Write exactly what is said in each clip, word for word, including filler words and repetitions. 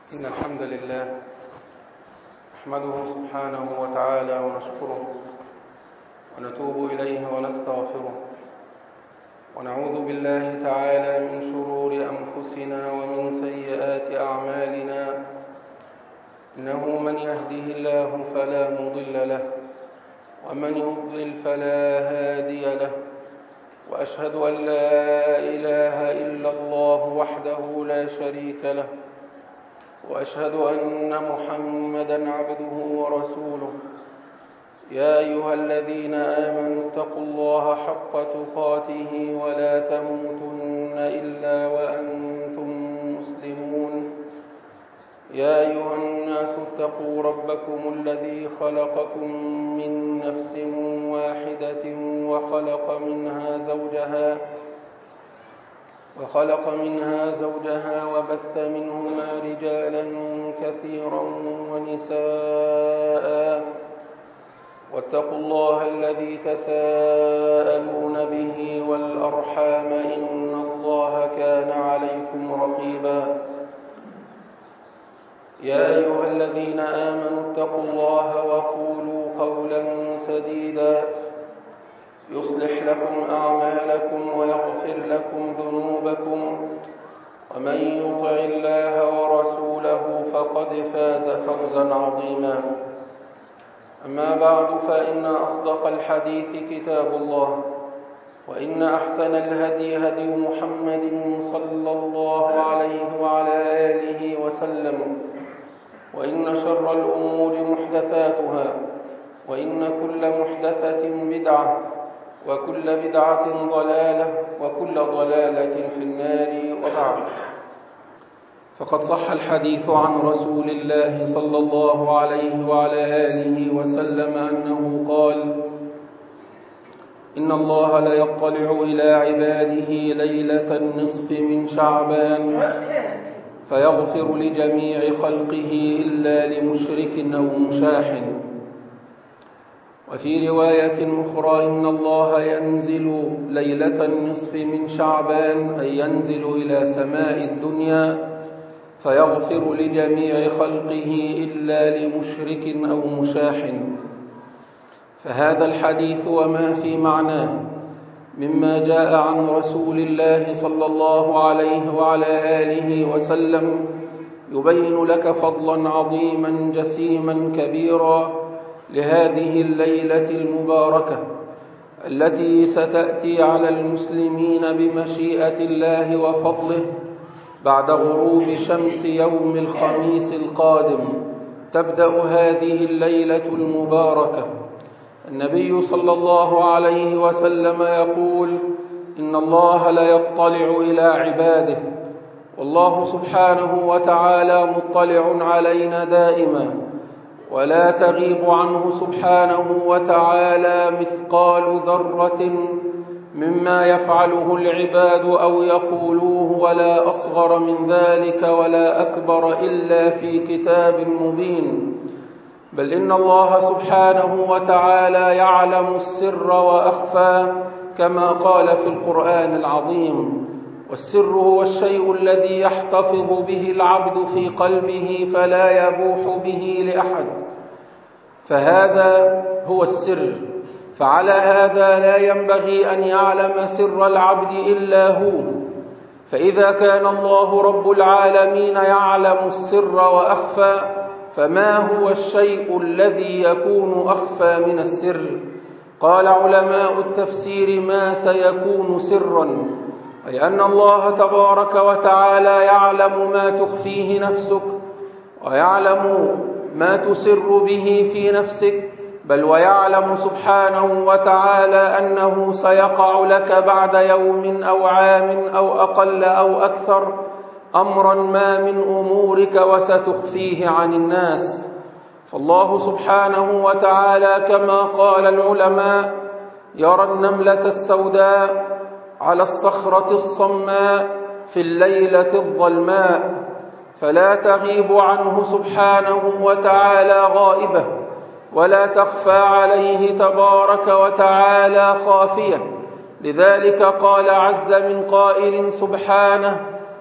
إن الحمد لله نحمده سبحانه وتعالى ونشكره ونتوب إليه ونستغفره ونعوذ بالله تعالى من شرور أنفسنا ومن سيئات أعمالنا. إنه من يهده الله فلا مضل له ومن يضلل فلا هادي له، وأشهد أن لا إله إلا الله وحده لا شريك له، وأشهد أن محمدًا عبده ورسوله. يا أيها الذين آمنوا اتقوا الله حق تقاته ولا تموتن إلا وأنتم مسلمون. يا أيها الناس اتقوا ربكم الذي خلقكم من نفس واحدة وخلق منها زوجها وخلق منها زوجها وبث منهما رجالا كثيرا ونساء، واتقوا الله الذي تساءلون به والأرحام إن الله كان عليكم رقيبا. يا أيها الذين آمنوا اتقوا الله وقولوا قولا سديدا يصلح لكم أعمالكم ويغفر لكم ذنوبكم، ومن يطع الله ورسوله فقد فاز فوزا عظيما. أما بعد، فإن أصدق الحديث كتاب الله، وإن أحسن الهدي هدي محمد صلى الله عليه وعلى آله وسلم، وإن شر الأمور محدثاتها، وإن كل محدثة بدعة، وكل بدعة ضلالة، وكل ضلالة في النار. وبعد، فقد صح الحديث عن رسول الله صلى الله عليه وعلى آله وسلم أنه قال: إن الله لا يطلع إلى عباده ليلة النصف من شعبان فيغفر لجميع خلقه إلا لمشرك أو مشاح. وفي رواية أخرى: إن الله ينزل ليلة النصف من شعبان، أي ينزل إلى سماء الدنيا فيغفر لجميع خلقه إلا لمشرك أو مشاح. فهذا الحديث وما في معناه مما جاء عن رسول الله صلى الله عليه وعلى آله وسلم يبين لك فضلا عظيما جسيما كبيرا لهذه الليلة المباركة التي ستأتي على المسلمين بمشيئة الله وفضله بعد غروب شمس يوم الخميس القادم. تبدأ هذه الليلة المباركة. النبي صلى الله عليه وسلم يقول: إن الله لا يطلع إلى عباده، والله سبحانه وتعالى مطلع علينا دائما، ولا تغيب عنه سبحانه وتعالى مثقال ذرة مما يفعله العباد أو يقولوه، ولا أصغر من ذلك ولا أكبر إلا في كتاب مبين. بل إن الله سبحانه وتعالى يعلم السر وأخفى، كما قال في القرآن العظيم: والسر هو الشيء الذي يحتفظ به العبد في قلبه فلا يبوح به لأحد، فهذا هو السر. فعلى هذا لا ينبغي أن يعلم سر العبد إلا هو. فإذا كان الله رب العالمين يعلم السر وأخفى، فما هو الشيء الذي يكون أخفى من السر؟ قال علماء التفسير: ما سيكون سرا، أي أن الله تبارك وتعالى يعلم ما تخفيه نفسك، ويعلم ما تسر به في نفسك، بل ويعلم سبحانه وتعالى أنه سيقع لك بعد يوم أو عام أو أقل أو أكثر أمرا ما من أمورك وستخفيه عن الناس. فالله سبحانه وتعالى كما قال العلماء: يرى النملة السوداء على الصخرة الصماء في الليلة الظلماء، فلا تغيب عنه سبحانه وتعالى غائبة، ولا تخفى عليه تبارك وتعالى خافية. لذلك قال عز من قائل سبحانه: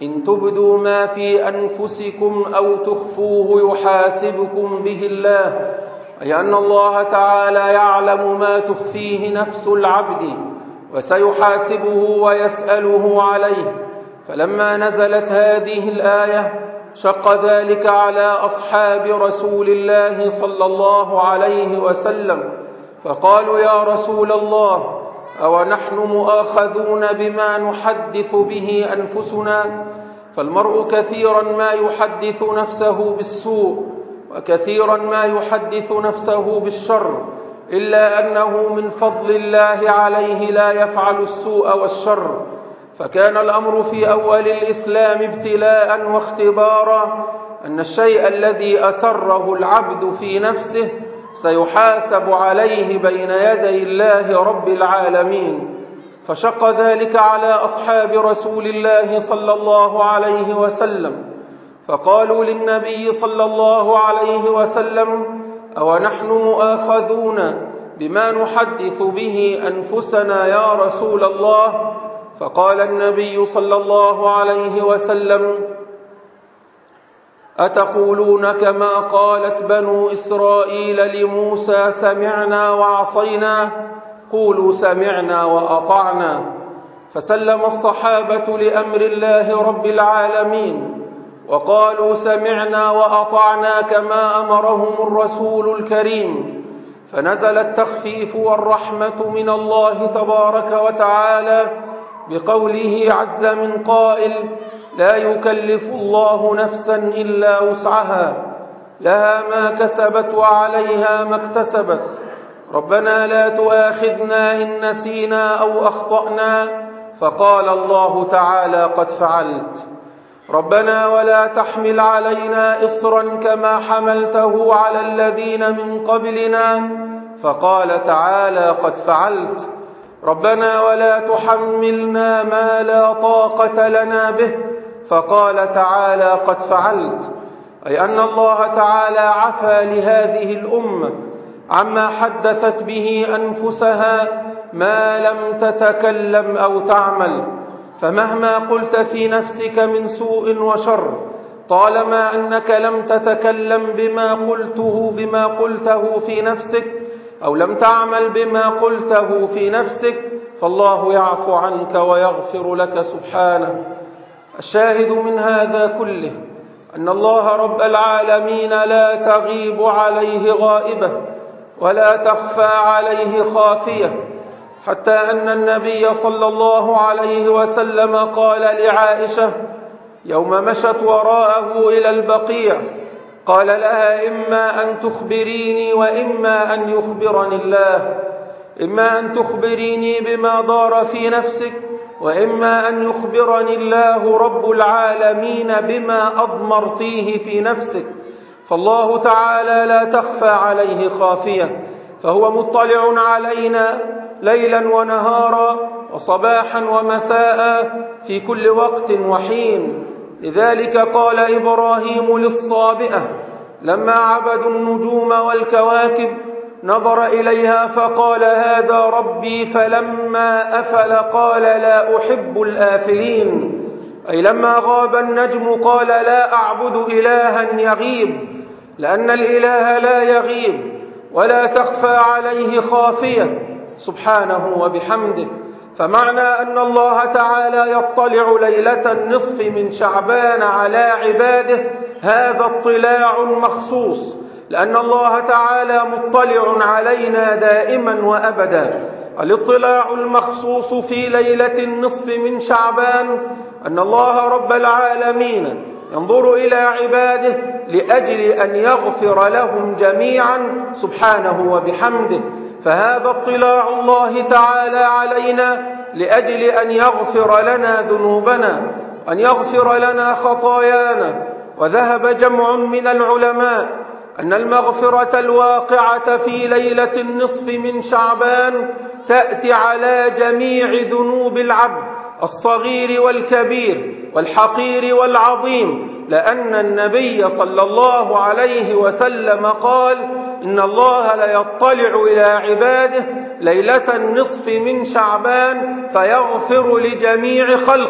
إن تبدوا ما في أنفسكم أو تخفوه يحاسبكم به الله، أي أن الله تعالى يعلم ما تخفيه نفس العبد وسيحاسبه ويسأله عليه. فلما نزلت هذه الآية شق ذلك على أصحاب رسول الله صلى الله عليه وسلم، فقالوا: يا رسول الله، أو نحن مؤاخذون بما نحدث به أنفسنا؟ فالمرء كثيرا ما يحدث نفسه بالسوء، وكثيرا ما يحدث نفسه بالشر، إلا أنه من فضل الله عليه لا يفعل السوء والشر. فكان الأمر في أول الإسلام ابتلاء واختبارا، أن الشيء الذي أسره العبد في نفسه سيحاسب عليه بين يدي الله رب العالمين. فشق ذلك على أصحاب رسول الله صلى الله عليه وسلم، فقالوا للنبي صلى الله عليه وسلم: أو نحن مؤاخذون بما نحدث به أنفسنا يا رسول الله؟ فقال النبي صلى الله عليه وسلم: أتقولون كما قالت بنو إسرائيل لموسى: سمعنا وعصينا؟ قولوا سمعنا وأطعنا. فسلم الصحابة لأمر الله رب العالمين، وقالوا سمعنا وأطعنا كما أمرهم الرسول الكريم. فنزل التخفيف والرحمة من الله تبارك وتعالى بقوله عز من قائل: لا يكلف الله نفسا إلا وسعها، لها ما كسبت وعليها ما اكتسبت، ربنا لا تؤاخذنا إن نسينا أو أخطأنا. فقال الله تعالى: قد فعلت. ربنا ولا تحمل علينا إصرا كما حملته على الذين من قبلنا. فقال تعالى: قد فعلت. ربنا ولا تحملنا ما لا طاقة لنا به. فقال تعالى: قد فعلت. أي أن الله تعالى عفى لهذه الأمة عما حدثت به أنفسها ما لم تتكلم أو تعمل. فمهما قلت في نفسك من سوء وشر، طالما أنك لم تتكلم بما قلته بما قلته في نفسك، أو لم تعمل بما قلته في نفسك، فالله يعفو عنك ويغفر لك سبحانه. الشاهد من هذا كله أن الله رب العالمين لا تغيب عليه غائبة ولا تخفى عليه خافية، حتى أن النبي صلى الله عليه وسلم قال لعائشة يوم مشت وراءه إلى البقيع، قال لها: إما أن تخبريني وإما أن يخبرني الله، إما أن تخبريني بما دار في نفسك، وإما أن يخبرني الله رب العالمين بما أضمرتيه في نفسك. فالله تعالى لا تخفى عليه خافية، فهو مطلع علينا ليلا ونهارا وصباحا ومساء في كل وقت وحين. لذلك قال إبراهيم للصابئة لما عبدوا النجوم والكواكب، نظر إليها فقال: هذا ربي، فلما أفل قال: لا أحب الآفلين. أي لما غاب النجم قال: لا أعبد إلها يغيب، لأن الإله لا يغيب ولا تخفى عليه خافية سبحانه وبحمده. فمعنى أن الله تعالى يطلع ليلة النصف من شعبان على عباده هذا اطلاع مخصوص، لأن الله تعالى مطلع علينا دائما وأبدا. الاطلاع المخصوص في ليلة النصف من شعبان أن الله رب العالمين ينظر إلى عباده لأجل أن يغفر لهم جميعا سبحانه وبحمده. فهذا اطلاع الله تعالى علينا لأجل أن يغفر لنا ذنوبنا، أن يغفر لنا خطايانا. وذهب جمع من العلماء أن المغفرة الواقعة في ليلة النصف من شعبان تأتي على جميع ذنوب العبد الصغير والكبير والحقير والعظيم، لأن النبي صلى الله عليه وسلم قال: إن الله ليطلع إلى عباده ليلة النصف من شعبان فيغفر لجميع خلقه،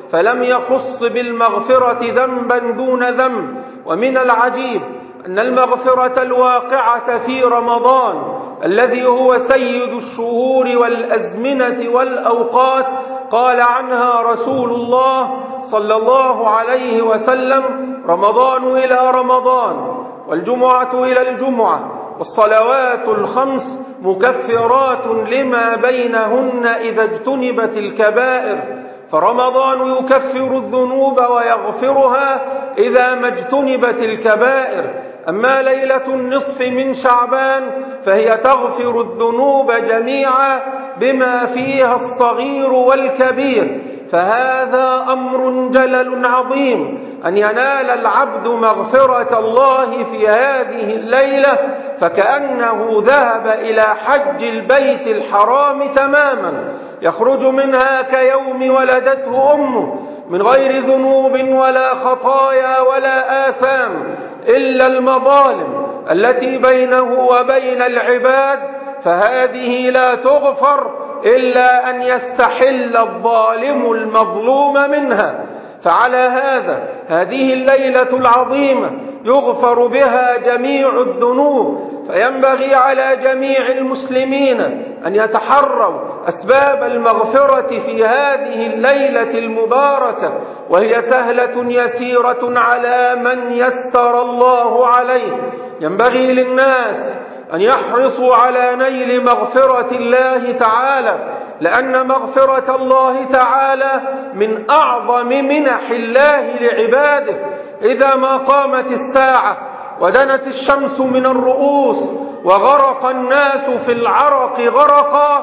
فلم يخص بالمغفرة ذنبا دون ذنب. ومن العجيب أن المغفرة الواقعة في رمضان الذي هو سيد الشهور والأزمنة والأوقات قال عنها رسول الله صلى الله عليه وسلم: رمضان إلى رمضان والجمعة إلى الجمعة والصلوات الخمس مكفرات لما بينهن إذا اجتنبت الكبائر. فرمضان يكفر الذنوب ويغفرها إذا ما اجتنبت الكبائر. أما ليلة النصف من شعبان فهي تغفر الذنوب جميعا بما فيها الصغير والكبير. فهذا أمر جلل عظيم أن ينال العبد مغفرة الله في هذه الليلة، فكأنه ذهب إلى حج البيت الحرام تماما، يخرج منها كيوم ولدته أمه من غير ذنوب ولا خطايا ولا آثام إلا المظالم التي بينه وبين العباد، فهذه لا تغفر إلا أن يستحل الظالم المظلوم منها. فعلى هذا هذه الليلة العظيمة يغفر بها جميع الذنوب، فينبغي على جميع المسلمين أن يتحروا أسباب المغفرة في هذه الليلة المباركة، وهي سهلة يسيرة على من يسر الله عليه. ينبغي للناس أن يحرصوا على نيل مغفرة الله تعالى، لأن مغفرة الله تعالى من أعظم منح الله لعباده. إذا ما قامت الساعة ودنت الشمس من الرؤوس وغرق الناس في العرق غرقا،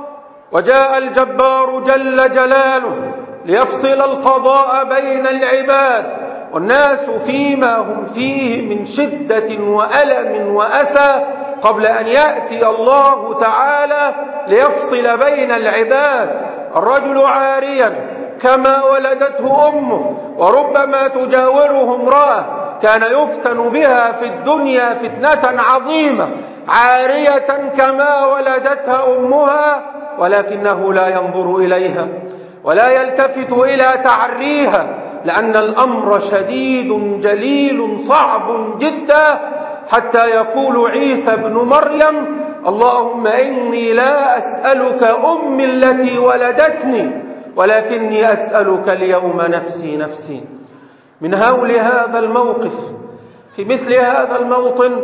وجاء الجبار جل جلاله ليفصل القضاء بين العباد، والناس فيما هم فيه من شدة وألم وأسى، قبل أن يأتي الله تعالى ليفصل بين العباد. الرجل عاريا كما ولدته أمه، وربما تجاوره امرأة كان يفتن بها في الدنيا فتنة عظيمة، عارية كما ولدتها أمها، ولكنه لا ينظر إليها ولا يلتفت إلى تعريها، لأن الأمر شديد جليل صعب جدا، حتى يقول عيسى ابن مريم: اللهم إني لا أسألك أمي التي ولدتني، ولكني أسألك اليوم نفسي نفسي. من هول هذا الموقف في مثل هذا الموطن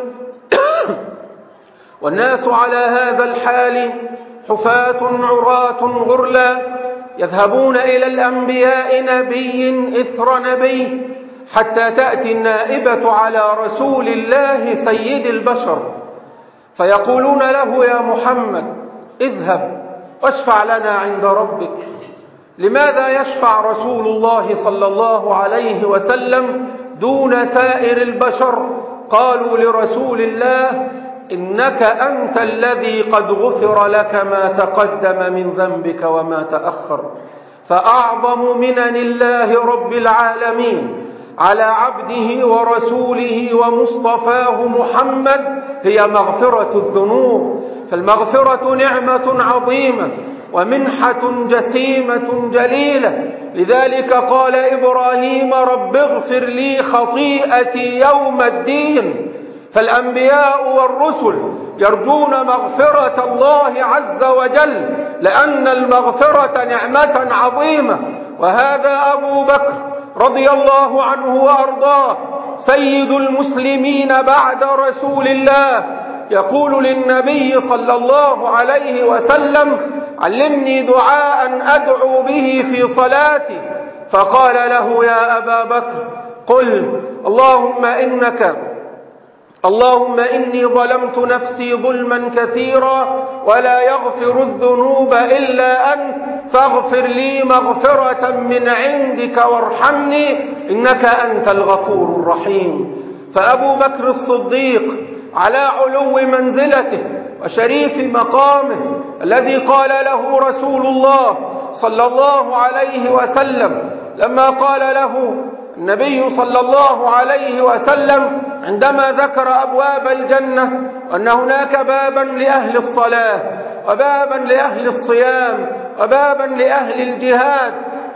والناس على هذا الحال حفاة عراة غرلا، يذهبون إلى الأنبياء نبي إثر نبي، حتى تأتي النائبة على رسول الله سيد البشر، فيقولون له: يا محمد اذهب واشفع لنا عند ربك. لماذا يشفع رسول الله صلى الله عليه وسلم دون سائر البشر؟ قالوا لرسول الله: إنك أنت الذي قد غفر لك ما تقدم من ذنبك وما تأخر. فأعظم منن الله رب العالمين على عبده ورسوله ومصطفاه محمد هي مغفرة الذنوب. فالمغفرة نعمة عظيمة ومنحة جسيمة جليلة. لذلك قال إبراهيم: رب اغفر لي خطيئتي يوم الدين. فالأنبياء والرسل يرجون مغفرة الله عز وجل، لأن المغفرة نعمة عظيمة. وهذا أبو بكر رضي الله عنه وأرضاه سيد المسلمين بعد رسول الله، يقول للنبي صلى الله عليه وسلم: علمني دعاء أدعو به في صلاتي. فقال له: يا أبا بكر قل اللهم إنك اللهم إني ظلمت نفسي ظلما كثيرا ولا يغفر الذنوب إلا أنت، فاغفر لي مغفرة من عندك وارحمني إنك أنت الغفور الرحيم. فأبو بكر الصديق على علو منزلته وشريف مقامه الذي قال له رسول الله صلى الله عليه وسلم لما قال له النبي صلى الله عليه وسلم عندما ذكر أبواب الجنة أن هناك بابا لأهل الصلاة وبابا لأهل الصيام وبابا لأهل الجهاد،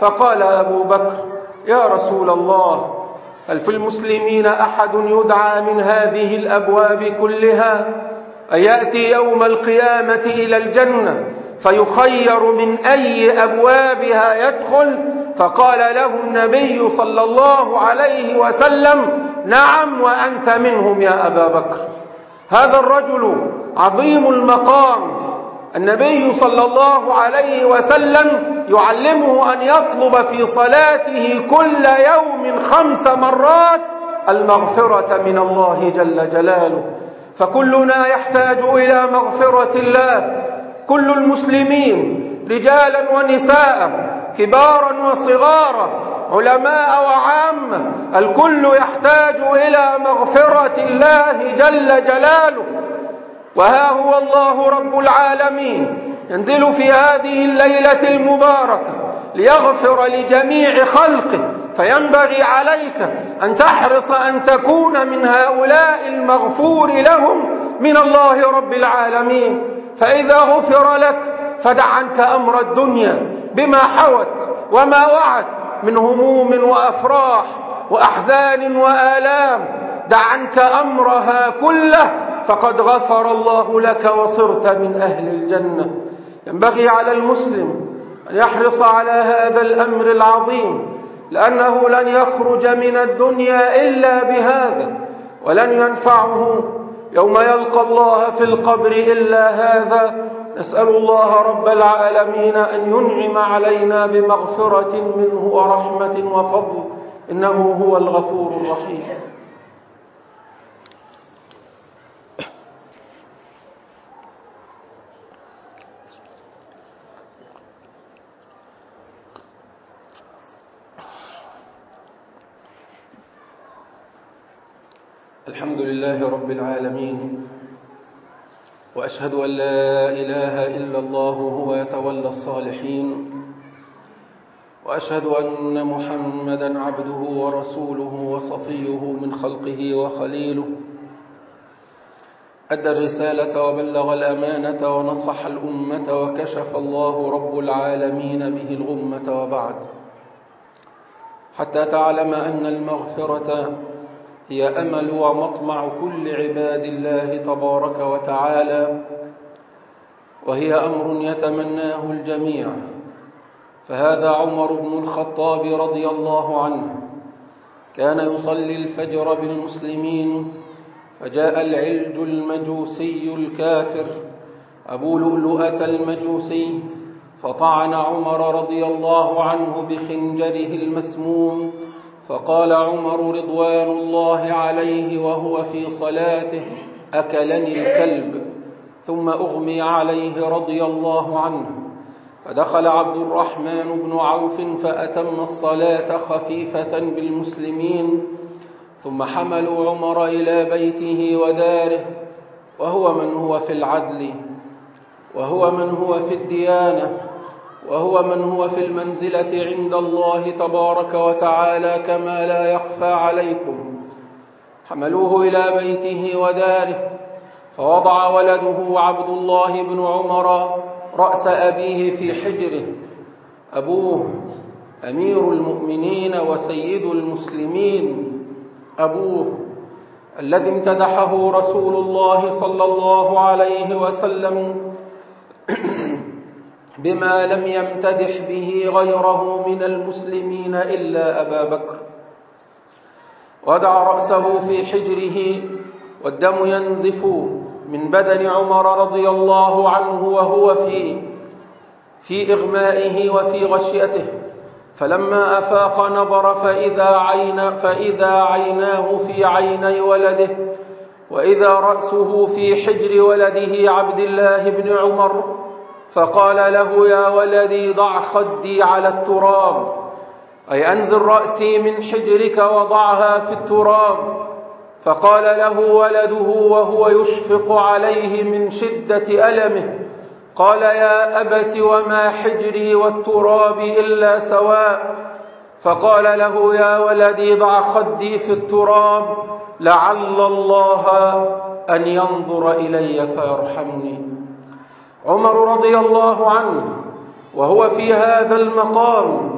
فقال أبو بكر: يا رسول الله، هل في المسلمين أحد يدعى من هذه الأبواب كلها؟ أيأتي يوم القيامة إلى الجنة فيخير من أي أبوابها يدخل؟ فقال له النبي صلى الله عليه وسلم: نعم، وأنت منهم يا أبا بكر. هذا الرجل عظيم المقام، النبي صلى الله عليه وسلم يعلمه أن يطلب في صلاته كل يوم خمس مرات المغفرة من الله جل جلاله. فكلنا يحتاج إلى مغفرة الله، كل المسلمين رجالا ونساء، كبارا وصغارا، علماء وعامة، الكل يحتاج إلى مغفرة الله جل جلاله. وها هو الله رب العالمين ينزل في هذه الليلة المباركة ليغفر لجميع خلقه، فينبغي عليك أن تحرص أن تكون من هؤلاء المغفور لهم من الله رب العالمين. فإذا غفر لك فدع عنك أمر الدنيا بما حوت وما وعت من هموم وأفراح وأحزان وآلام، دع عنك أمرها كله، فقد غفر الله لك وصرت من أهل الجنة. ينبغي على المسلم أن يحرص على هذا الأمر العظيم، لأنه لن يخرج من الدنيا إلا بهذا، ولن ينفعه يوم يلقى الله في القبر إلا هذا. نسأل الله رب العالمين أن ينعم علينا بمغفرة منه ورحمة وفضل، إنه هو الغفور الرحيم. الحمد لله رب العالمين، وأشهد أن لا إله إلا الله هو يتولى الصالحين، وأشهد أن محمدا عبده ورسوله وصفيه من خلقه وخليله، أدى الرسالة وبلغ الأمانة ونصح الأمة وكشف الله رب العالمين به الغمة. وبعد، حتى تعلم أن المغفرة هي أمل ومطمع كل عباد الله تبارك وتعالى، وهي أمر يتمناه الجميع. فهذا عمر بن الخطاب رضي الله عنه كان يصلي الفجر بالمسلمين، فجاء العلج المجوسي الكافر أبو لؤلؤة المجوسي، فطعن عمر رضي الله عنه بخنجره المسموم، فقال عمر رضوان الله عليه وهو في صلاته: أكلني الكلب. ثم أغمي عليه رضي الله عنه، فدخل عبد الرحمن بن عوف فأتم الصلاة خفيفة بالمسلمين، ثم حملوا عمر إلى بيته وداره، وهو من هو في العدل، وهو من هو في الديانة، وهو من هو في المنزلة عند الله تبارك وتعالى كما لا يخفى عليكم. حملوه إلى بيته وداره، فوضع ولده عبد الله بن عمر رأس أبيه في حجره. أبوه أمير المؤمنين وسيد المسلمين، أبوه الذي امتدحه رسول الله صلى الله عليه وسلم بما لم يمتدح به غيره من المسلمين إلا أبا بكر. وضع رأسه في حجره والدم ينزف من بدن عمر رضي الله عنه وهو في في إغمائه وفي غشيته. فلما أفاق نظر فإذا, عين فإذا عيناه في عيني ولده، وإذا رأسه في حجر ولده عبد الله بن عمر، فقال له: يا ولدي ضع خدي على التراب، أي أنزل رأسي من حجرك وضعها في التراب. فقال له ولده وهو يشفق عليه من شدة ألمه: قال: يا أبت وما حجري والتراب إلا سواء. فقال له: يا ولدي ضع خدي في التراب لعل الله أن ينظر إلي فيرحمني. عمر رضي الله عنه وهو في هذا المقام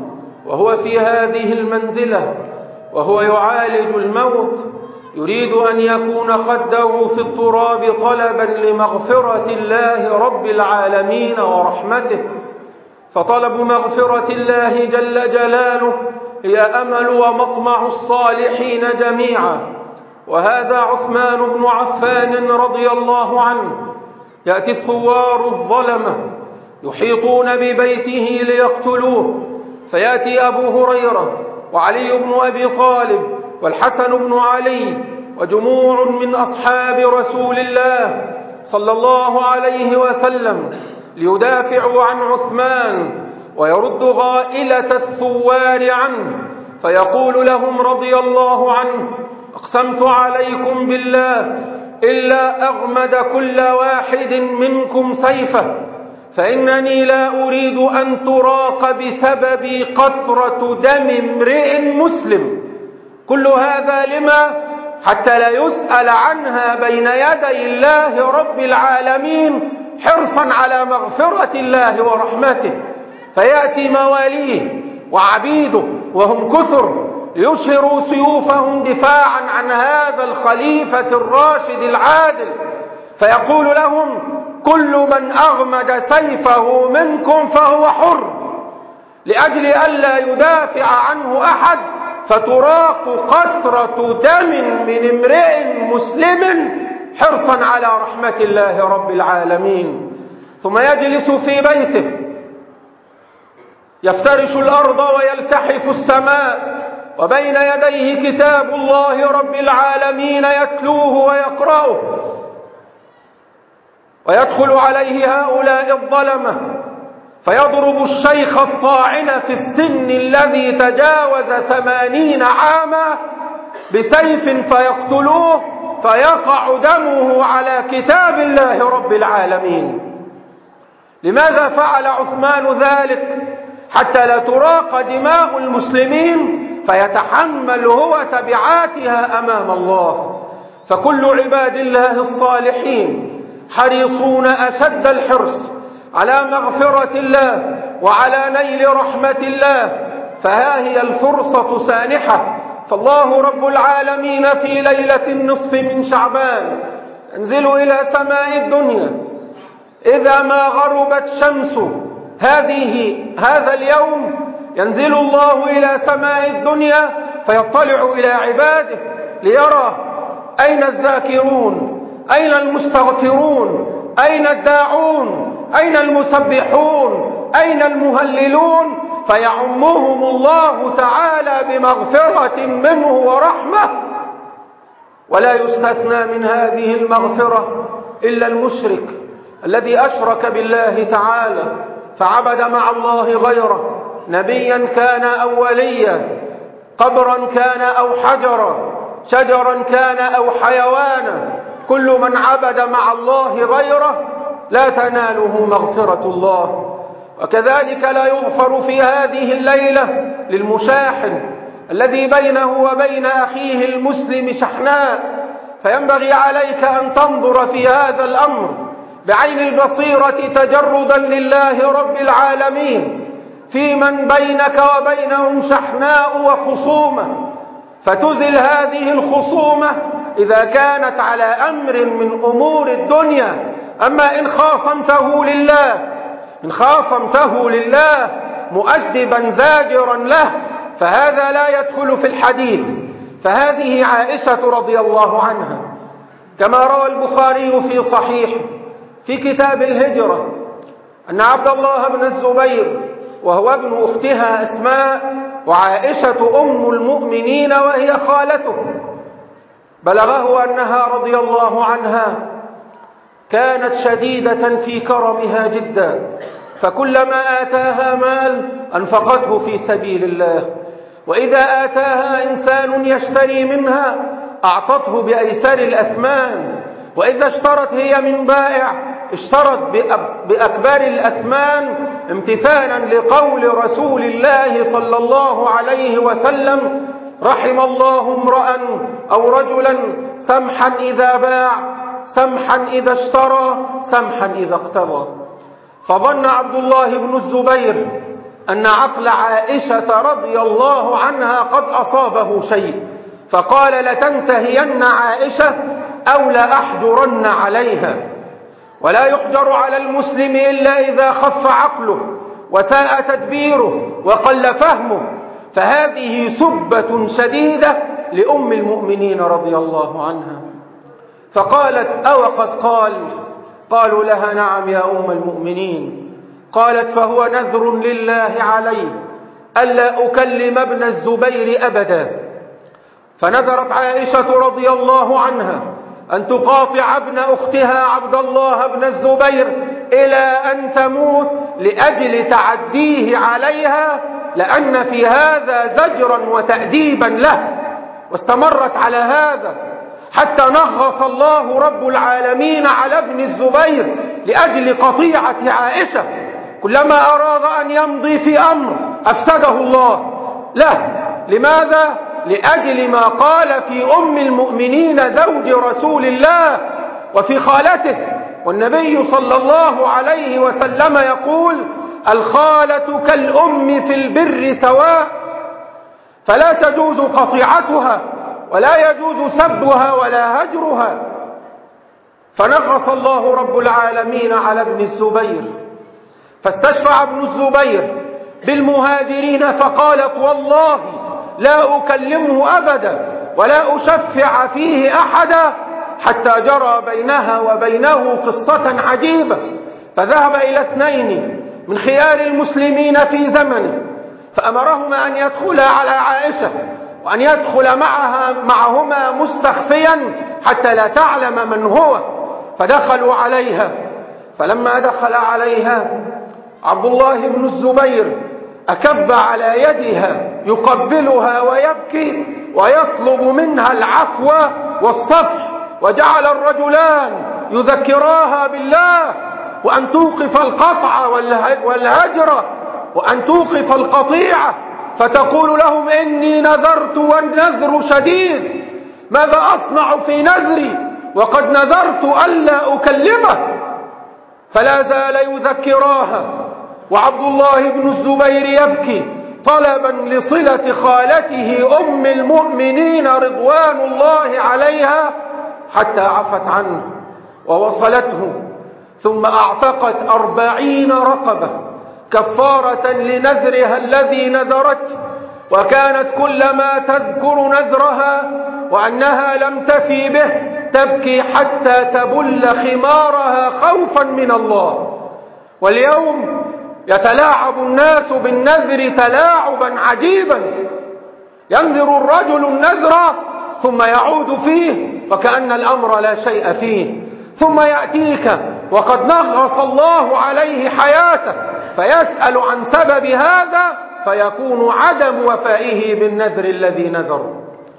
وهو في هذه المنزلة وهو يعالج الموت يريد أن يكون خده في التراب طلبا لمغفرة الله رب العالمين ورحمته، فطلب مغفرة الله جل جلاله هي أمل ومطمع الصالحين جميعا. وهذا عثمان بن عفان رضي الله عنه. يأتي الثوار الظلمة يحيطون ببيته ليقتلوه، فيأتي أبو هريرة وعلي بن أبي طالب والحسن بن علي وجموع من أصحاب رسول الله صلى الله عليه وسلم ليدافعوا عن عثمان ويرد غائلة الثوار عنه، فيقول لهم رضي الله عنه: أقسمت عليكم بالله إلا أغمد كل واحد منكم سيفه، فإنني لا أريد أن تراق بسببي قطرة دم امرئ مسلم. كل هذا لما؟ حتى لا يسأل عنها بين يدي الله رب العالمين، حرصا على مغفرة الله ورحمته. فيأتي مواليه وعبيده وهم كثر ليشهروا سيوفهم دفاعا عن هذا الخليفة الراشد العادل، فيقول لهم: كل من أغمد سيفه منكم فهو حر، لأجل ألا يدافع عنه أحد فتراق قطرة دم من امرئ مسلم حرصا على رحمة الله رب العالمين. ثم يجلس في بيته يفترش الأرض ويلتحف السماء، وبين يديه كتاب الله رب العالمين يتلوه ويقرأه، ويدخل عليه هؤلاء الظلمة فيضرب الشيخ الطاعن في السن الذي تجاوز ثمانين عاما بسيف فيقتلوه، فيقع دمه على كتاب الله رب العالمين. لماذا فعل عثمان ذلك؟ حتى لا تراق دماء المسلمين فيتحمل هو تبعاتها أمام الله. فكل عباد الله الصالحين حريصون أشد الحرص على مغفرة الله وعلى نيل رحمة الله، فها هي الفرصة سانحة. فالله رب العالمين في ليلة النصف من شعبان ينزل إلى سماء الدنيا إذا ما غربت شمس هذه هذا اليوم، ينزل الله إلى سماء الدنيا فيطلع إلى عباده ليرى أين الذاكرون، أين المستغفرون، أين الداعون، أين المسبحون، أين المهللون، فيعمهم الله تعالى بمغفرة منه ورحمة. ولا يستثنى من هذه المغفرة إلا المشرك الذي أشرك بالله تعالى فعبد مع الله غيره، نبيا كان أو وليا، قبرا كان أو حجرا، شجرا كان أو حيوانا، كل من عبد مع الله غيره لا تناله مغفرة الله. وكذلك لا يغفر في هذه الليلة للمشاحن الذي بينه وبين أخيه المسلم شحناء. فينبغي عليك أن تنظر في هذا الأمر بعين البصيرة تجردا لله رب العالمين في من بينك وبينهم شحناء وخصومة، فتزل هذه الخصومة إذا كانت على أمر من أمور الدنيا. أما إن خاصمته لله إن خاصمته لله مؤدبا زاجرا له فهذا لا يدخل في الحديث. فهذه عائشة رضي الله عنها كما روى البخاري في صحيحه في كتاب الهجرة أن عبد الله بن الزبير وهو ابن أختها أسماء وعائشة أم المؤمنين وهي خالته، بلغه أنها رضي الله عنها كانت شديدة في كرمها جدا، فكلما آتاها مال أنفقته في سبيل الله، وإذا آتاها إنسان يشتري منها أعطته بأيسر الأثمان، وإذا اشترت هي من بائع اشترت بأكبر الأثمان امتثالا لقول رسول الله صلى الله عليه وسلم: رحم الله امرأ أو رجلا سمحا إذا باع سمحا إذا اشترى سمحا إذا اقتضى. فظن عبد الله بن الزبير أن عقل عائشة رضي الله عنها قد أصابه شيء، فقال: لتنتهين عائشة أو لأحجرن عليها. ولا يحجر على المسلم إلا إذا خف عقله وساء تدبيره وقل فهمه، فهذه سبة شديدة لأم المؤمنين رضي الله عنها. فقالت: أو قد قال؟ قالوا لها: نعم يا أم المؤمنين. قالت: فهو نذر لله علي ألا أكلم ابن الزبير أبدا. فنذرت عائشة رضي الله عنها أن تقاطع ابن أختها عبد الله بن الزبير إلى أن تموت لأجل تعديه عليها، لأن في هذا زجرا وتأديبا له. واستمرت على هذا حتى نغص الله رب العالمين على ابن الزبير لأجل قطيعة عائشة. كلما أراد أن يمضي في أمر أفسده الله له. لماذا؟ لأجل ما قال في أم المؤمنين زوج رسول الله وفي خالته. والنبي صلى الله عليه وسلم يقول: الخالة كالأم في البر سواء، فلا تجوز قطيعتها ولا يجوز سبها ولا هجرها. فنغص الله رب العالمين على ابن الزبير، فاستشفع ابن الزبير بالمهاجرين فقالت: والله لا أكلمه أبدا ولا أشفع فيه أحدا، حتى جرى بينها وبينه قصة عجيبة. فذهب إلى اثنين من خيار المسلمين في زمنه فأمرهما أن يدخلا على عائشة وأن يدخل معها معهما مستخفيا حتى لا تعلم من هو. فدخلوا عليها، فلما دخل عليها عبد الله بن الزبير أكب على يدها يقبلها ويبكي ويطلب منها العفو والصفح، وجعل الرجلان يذكراها بالله وأن توقف القطع والهجر وأن توقف القطيعة، فتقول لهم: إني نذرت والنذر شديد، ماذا أصنع في نذري وقد نذرت ألا أكلمه؟ فلا زال يذكراها وعبد الله بن الزبير يبكي طلبا لصلة خالته أم المؤمنين رضوان الله عليها، حتى عفت عنه ووصلته، ثم أعتقت أربعين رقبة كفارة لنذرها الذي نذرته. وكانت كلما تذكر نذرها وأنها لم تفي به تبكي حتى تبل خمارها خوفا من الله. واليوم يتلاعب الناس بالنذر تلاعبا عجيبا، ينذر الرجل النذر ثم يعود فيه وكأن الأمر لا شيء فيه، ثم يأتيك وقد نغص الله عليه حياته فيسأل عن سبب هذا فيكون عدم وفائه بالنذر الذي نذر.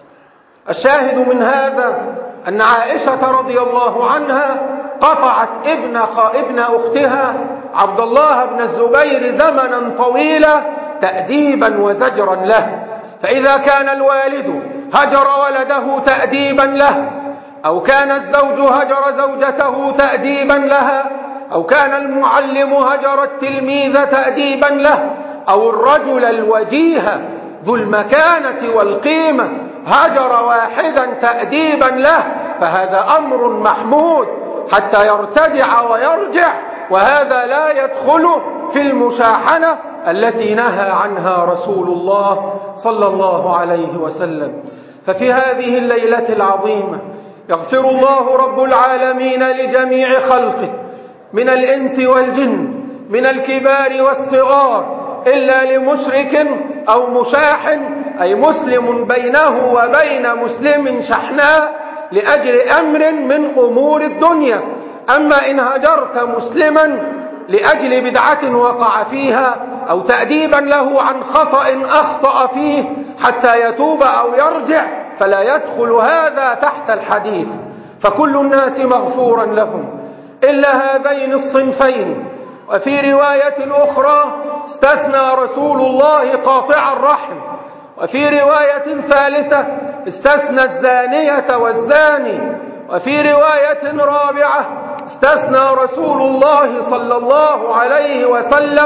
الشاهد من هذا أن عائشة رضي الله عنها قطعت ابن ابن أختها عبد الله بن الزبير زمنا طويلا تأديبا وزجرا له. فإذا كان الوالد هجر ولده تأديبا له، أو كان الزوج هجر زوجته تأديبا لها، أو كان المعلم هجر التلميذ تأديبا له، أو الرجل الوجيه ذو المكانة والقيمة هجر واحدا تأديبا له، فهذا أمر محمود حتى يرتدع ويرجع، وهذا لا يدخل في المشاحنة التي نهى عنها رسول الله صلى الله عليه وسلم. ففي هذه الليلة العظيمة يغفر الله رب العالمين لجميع خلقه من الإنس والجن، من الكبار والصغار، إلا لمشرك أو مشاحن، أي مسلم بينه وبين مسلم شحناء لأجل أمر من أمور الدنيا. أما إن هجرت مسلما لأجل بدعة وقع فيها أو تأديبا له عن خطأ أخطأ فيه حتى يتوب أو يرجع فلا يدخل هذا تحت الحديث، فكل الناس مغفورا لهم إلا هذين الصنفين. وفي رواية أخرى استثنى رسول الله قاطع الرحم، وفي رواية ثالثة استثنى الزانية والزاني، وفي رواية رابعة استثنى رسول الله صلى الله عليه وسلم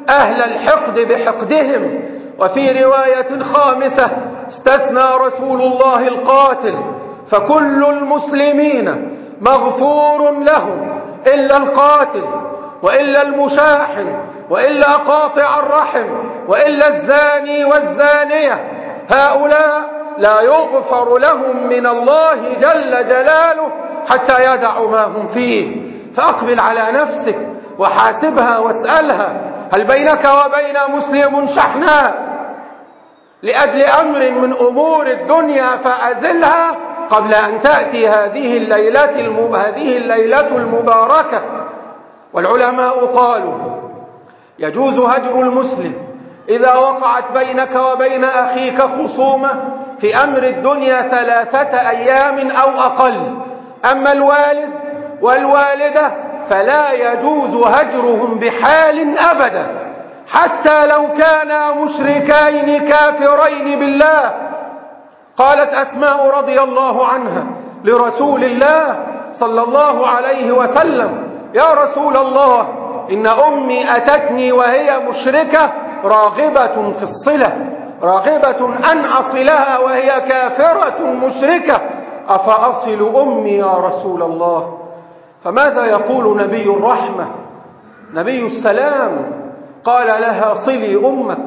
أهل الحقد بحقدهم. وفي رواية خامسة استثنى رسول الله القاتل، فكل المسلمين مغفور لهم إلا القاتل، وإلا المشاحن، وإلا قاطع الرحم، وإلا الزاني والزانية، هؤلاء لا يغفر لهم من الله جل جلاله حتى يدعوا ما هم فيه. فأقبل على نفسك وحاسبها واسألها: هل بينك وبين مسلم شحناء لأجل أمر من أمور الدنيا فأزلها قبل أن تأتي هذه الليلة الم... هذه الليلة المباركة؟ والعلماء قالوا: يجوز هجر المسلم إذا وقعت بينك وبين أخيك خصومة في أمر الدنيا ثلاثة أيام أو أقل. أما الوالد والوالدة فلا يجوز هجرهم بحال أبدا، حتى لو كانا مشركين كافرين بالله. قالت أسماء رضي الله عنها لرسول الله صلى الله عليه وسلم: يا رسول الله، إن أمي أتتني وهي مشركة راغبة في الصلة، راغبة أن أصلها وهي كافرة مشركة، أفأصل أمي يا رسول الله؟ فماذا يقول نبي الرحمة نبي السلام؟ قال لها: صلي أمك.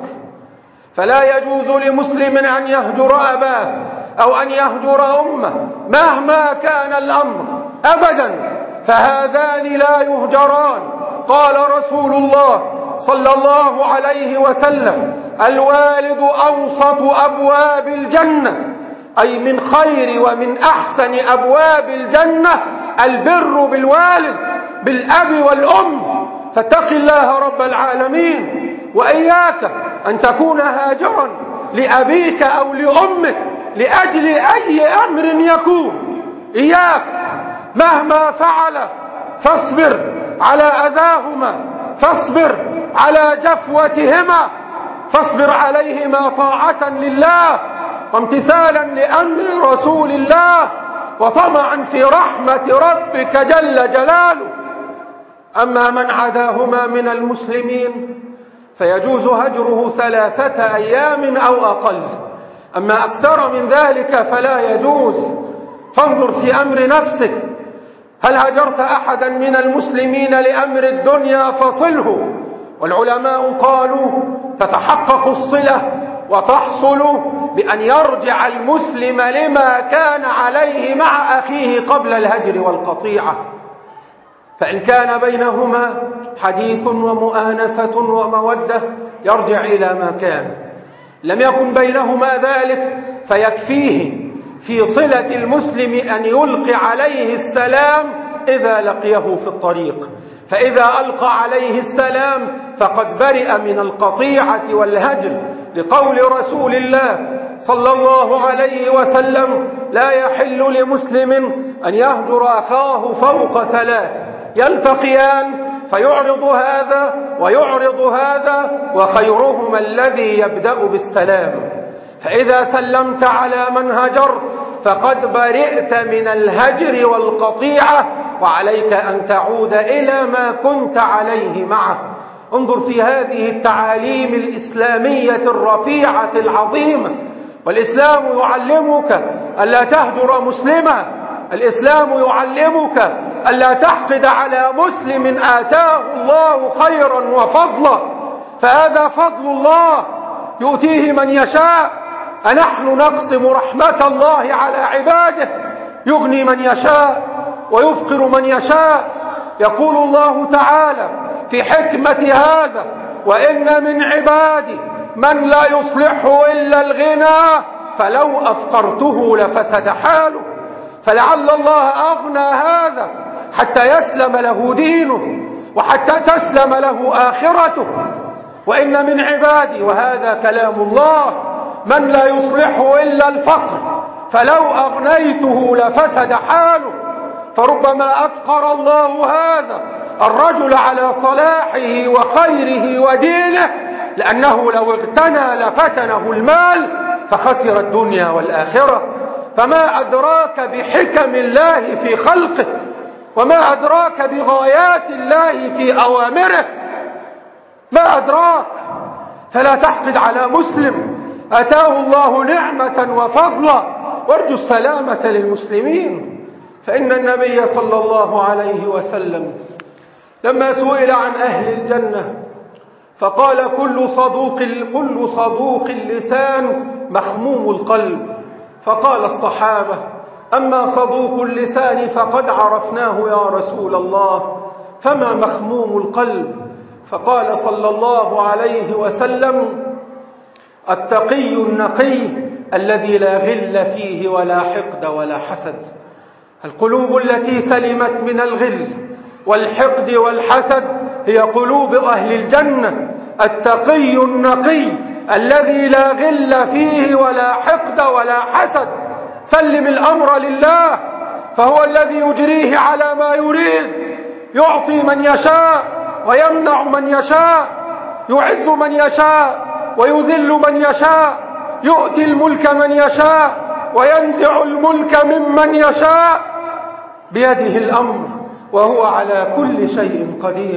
فلا يجوز لمسلم أن يهجر أباه أو أن يهجر أمه مهما كان الأمر أبدا، فهذان لا يهجران. قال رسول الله صلى الله عليه وسلم: الوالد أوسط أبواب الجنة، أي من خير ومن أحسن أبواب الجنة البر بالوالد، بالأب والأم. فاتق الله رب العالمين، وإياك أن تكون هاجرا لأبيك أو لأمك لأجل أي أمر يكون. إياك مهما فعل فاصبر على أذاهما، فاصبر على جفوتهما، فاصبر عليهما طاعة لله وامتثالا لأمر رسول الله وطمعا في رحمة ربك جل جلاله. أما من عداهما من المسلمين فيجوز هجره ثلاثة أيام أو أقل، أما أكثر من ذلك فلا يجوز. فانظر في أمر نفسك: هل هجرت أحدا من المسلمين لأمر الدنيا فصله؟ والعلماء قالوا: تتحقق الصلة وتحصل بأن يرجع المسلم لما كان عليه مع أخيه قبل الهجر والقطيعة. فإن كان بينهما حديث ومؤانسة ومودة يرجع إلى ما كان. لم يكن بينهما ذلك فيكفيه في صلة المسلم أن يلقي عليه السلام إذا لقيه في الطريق، فإذا ألقى عليه السلام فقد برئ من القطيعة والهجر، لقول رسول الله صلى الله عليه وسلم: لا يحل لمسلم أن يهجر أخاه فوق ثلاث، يلتقيان فيعرض هذا ويعرض هذا وخيرهما الذي يبدأ بالسلام. فإذا سلمت على من هجر فقد برئت من الهجر والقطيعة، وعليك أن تعود إلى ما كنت عليه معه. انظر في هذه التعاليم الإسلامية الرفيعة العظيمة. والإسلام يعلمك ألا تهجر مسلما، الإسلام يعلمك ألا تحقد على مسلم آتاه الله خيرا وفضلا، فهذا فضل الله يؤتيه من يشاء. أنحن نقسم رحمة الله على عباده؟ يغني من يشاء ويفقر من يشاء. يقول الله تعالى في حكمة هذا: وإن من عبادي من لا يصلحه إلا الغنى فلو أفقرته لفسد حاله. فلعل الله أغنى هذا حتى يسلم له دينه وحتى تسلم له آخرته. وإن من عبادي، وهذا كلام الله، من لا يصلحه إلا الفقر فلو أغنيته لفسد حاله. فربما أفقر الله هذا الرجل على صلاحه وخيره ودينه، لأنه لو اغتنى لفتنه المال فخسر الدنيا والآخرة. فما أدراك بحكم الله في خلقه، وما أدراك بغايات الله في أوامره. ما أدراك؟ فلا تحقد على مسلم أتاه الله نعمة وفضلا، وارجو السلامة للمسلمين. فإن النبي صلى الله عليه وسلم لما سئل عن أهل الجنة فقال كل صدوق كل صدوق اللسان مخموم القلب. فقال الصحابة أما صدوق اللسان فقد عرفناه يا رسول الله، فما مخموم القلب؟ فقال صلى الله عليه وسلم التقي النقي الذي لا غل فيه ولا حقد ولا حسد. القلوب التي سلمت من الغل والحقد والحسد هي قلوب أهل الجنة. التقي النقي الذي لا غل فيه ولا حقد ولا حسد. سلم الأمر لله، فهو الذي يجريه على ما يريد، يعطي من يشاء ويمنع من يشاء، يعز من يشاء ويذل من يشاء، يؤتي الملك من يشاء وينزع الملك ممن يشاء، بيده الأمر وهو على كل شيء قدير.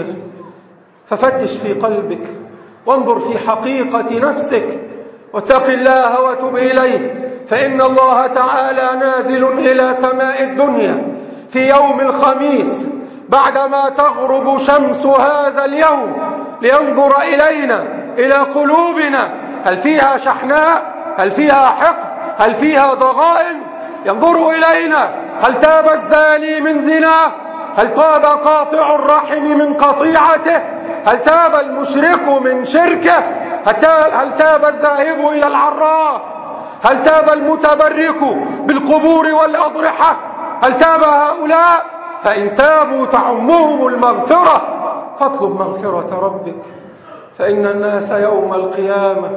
ففتش في قلبك وانظر في حقيقة نفسك واتق الله وتب إليه، فإن الله تعالى نازل إلى سماء الدنيا في يوم الخميس بعدما تغرب شمس هذا اليوم لينظر إلينا، إلى قلوبنا، هل فيها شحناء؟ هل فيها حقد؟ هل فيها ضغائن؟ ينظر إلينا، هل تاب الزاني من زناه؟ هل تاب قاطع الرحم من قطيعته؟ هل تاب المشرك من شركه؟ هل تاب الذاهب إلى العراف؟ هل تاب المتبرك بالقبور والأضرحة؟ هل تاب هؤلاء؟ فإن تابوا تعمهم المغفرة، فاطلب مغفرة ربك. فإن الناس يوم القيامة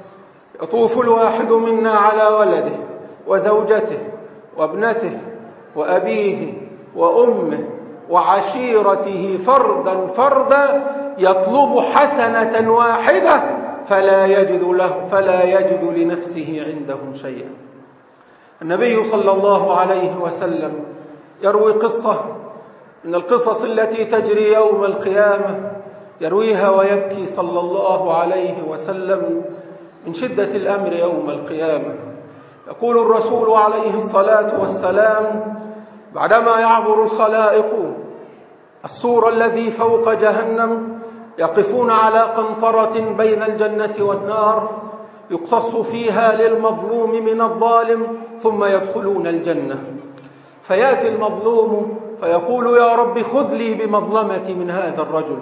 يطوف الواحد منا على ولده وزوجته وابنته وأبيه وأمه وعشيرته فردا فردا يطلب حسنة واحدة فلا يجد له فلا يجد لنفسه عندهم شيئا. النبي صلى الله عليه وسلم يروي قصة من القصص التي تجري يوم القيامة، يرويها ويبكي صلى الله عليه وسلم من شدة الأمر يوم القيامة. يقول الرسول عليه الصلاة والسلام بعدما يعبر الخلائق السور الذي فوق جهنم، يقفون على قنطرة بين الجنة والنار يقتص فيها للمظلوم من الظالم ثم يدخلون الجنة. فيأتي المظلوم فيقول يا رب خذ لي بمظلمتي من هذا الرجل،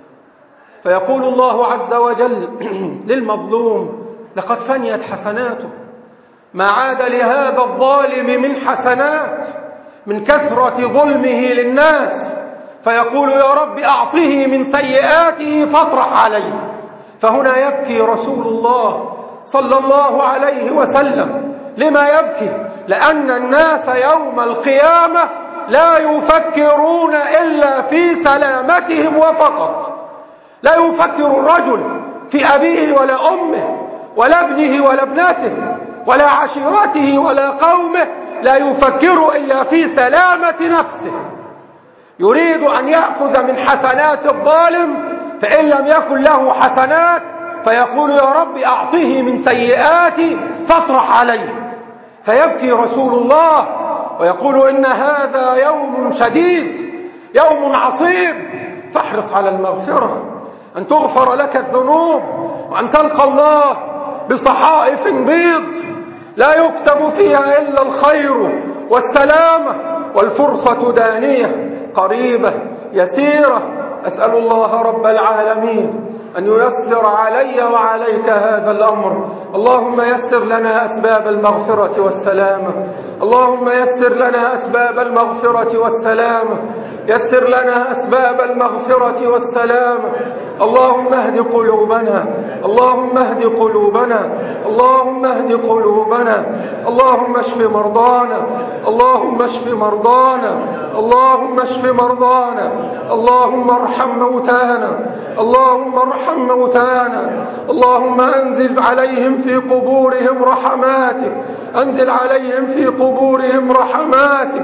فيقول الله عز وجل للمظلوم لقد فنيت حسناته، ما عاد لهذا الظالم من حسنات من كثرة ظلمه للناس، فيقول يا رب أعطه من سيئاته فاطرح عليه. فهنا يبكي رسول الله صلى الله عليه وسلم. لما يبكي؟ لأن الناس يوم القيامة لا يفكرون إلا في سلامتهم وفقط. لا يفكر الرجل في أبيه ولا أمه ولا ابنه ولا ابنته ولا عشيرته ولا قومه، لا يفكر إلا في سلامة نفسه. يريد أن يأخذ من حسنات الظالم، فإن لم يكن له حسنات فيقول يا رب أعطه من سيئاتي فاطرح عليه. فيبكي رسول الله ويقول إن هذا يوم شديد، يوم عصيب، فاحرص على المغفرة، أن تغفر لك الذنوب وأن تلقى الله بصحائف بيض لا يكتب فيها إلا الخير والسلامة، والفرصة دانية قريبة يسيرة. أسأل الله رب العالمين أن ييسر علي وعليك هذا الأمر. اللهم يسر لنا أسباب المغفرة والسلامة، اللهم يسر لنا أسباب المغفرة والسلامة، يسر لنا أسباب المغفرة والسلامة. اللهم اهد قلوبنا، اللهم اهد قلوبنا، اللهم اهد قلوبنا، اللهم اشف مرضانا، اللهم اشف مرضانا، اللهم اشف مرضانا، اللهم ارحم موتانا، اللهم ارحم موتانا، اللهم انزل عليهم في قبورهم رحماتك، انزل عليهم في قبورهم رحماتك،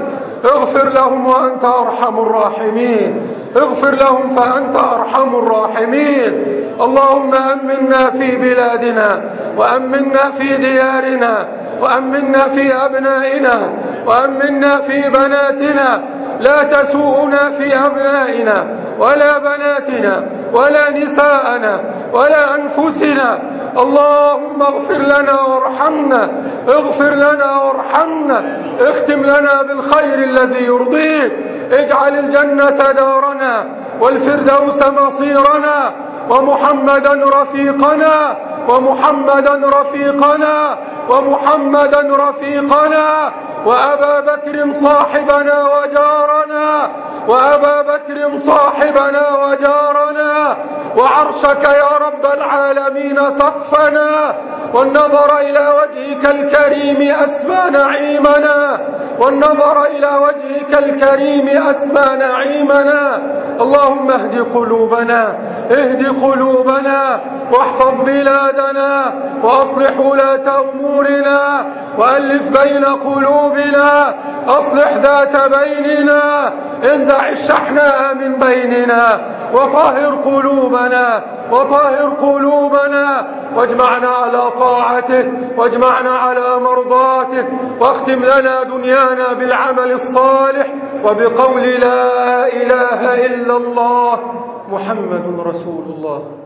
اغفر لهم وأنت أرحم الراحمين، اغفر لهم فأنت أرحم الراحمين. اللهم أمنا في بلادنا، وأمنا في ديارنا، وأمنا في أبنائنا، وأمنا في بناتنا. لا تسوءنا في أبنائنا ولا بناتنا ولا نساءنا ولا أنفسنا. اللهم اغفر لنا وارحمنا، اغفر لنا وارحمنا، اختم لنا بالخير الذي يرضيك. اجعل الجنة دارنا والفردوس مصيرنا، ومحمدا رفيقنا، ومحمدا رفيقنا، ومحمدا رفيقنا، وأبا بكر صاحبنا وجارنا، وأبا بكر صاحبنا وجارنا، وعرشك يا رب العالمين سقفنا، والنظر إلى وجهك الكريم أسمى نعيمنا، والنظر إلى وجهك الكريم أسمى نعيمنا. اللهم اهد قلوبنا، اهد قلوبنا، واحفظ بلادنا، وأصلح ولاة أمورنا، وألف بين قلوبنا، أصلح ذات بيننا، انزع الشحناء من بيننا، وطهر قلوبنا، وطهر قلوبنا، واجمعنا على طاعتك، واجمعنا على مرضاتك، واختم لنا دنيانا بالعمل الصالح وبقول لا إله إلا الله محمد رسول الله.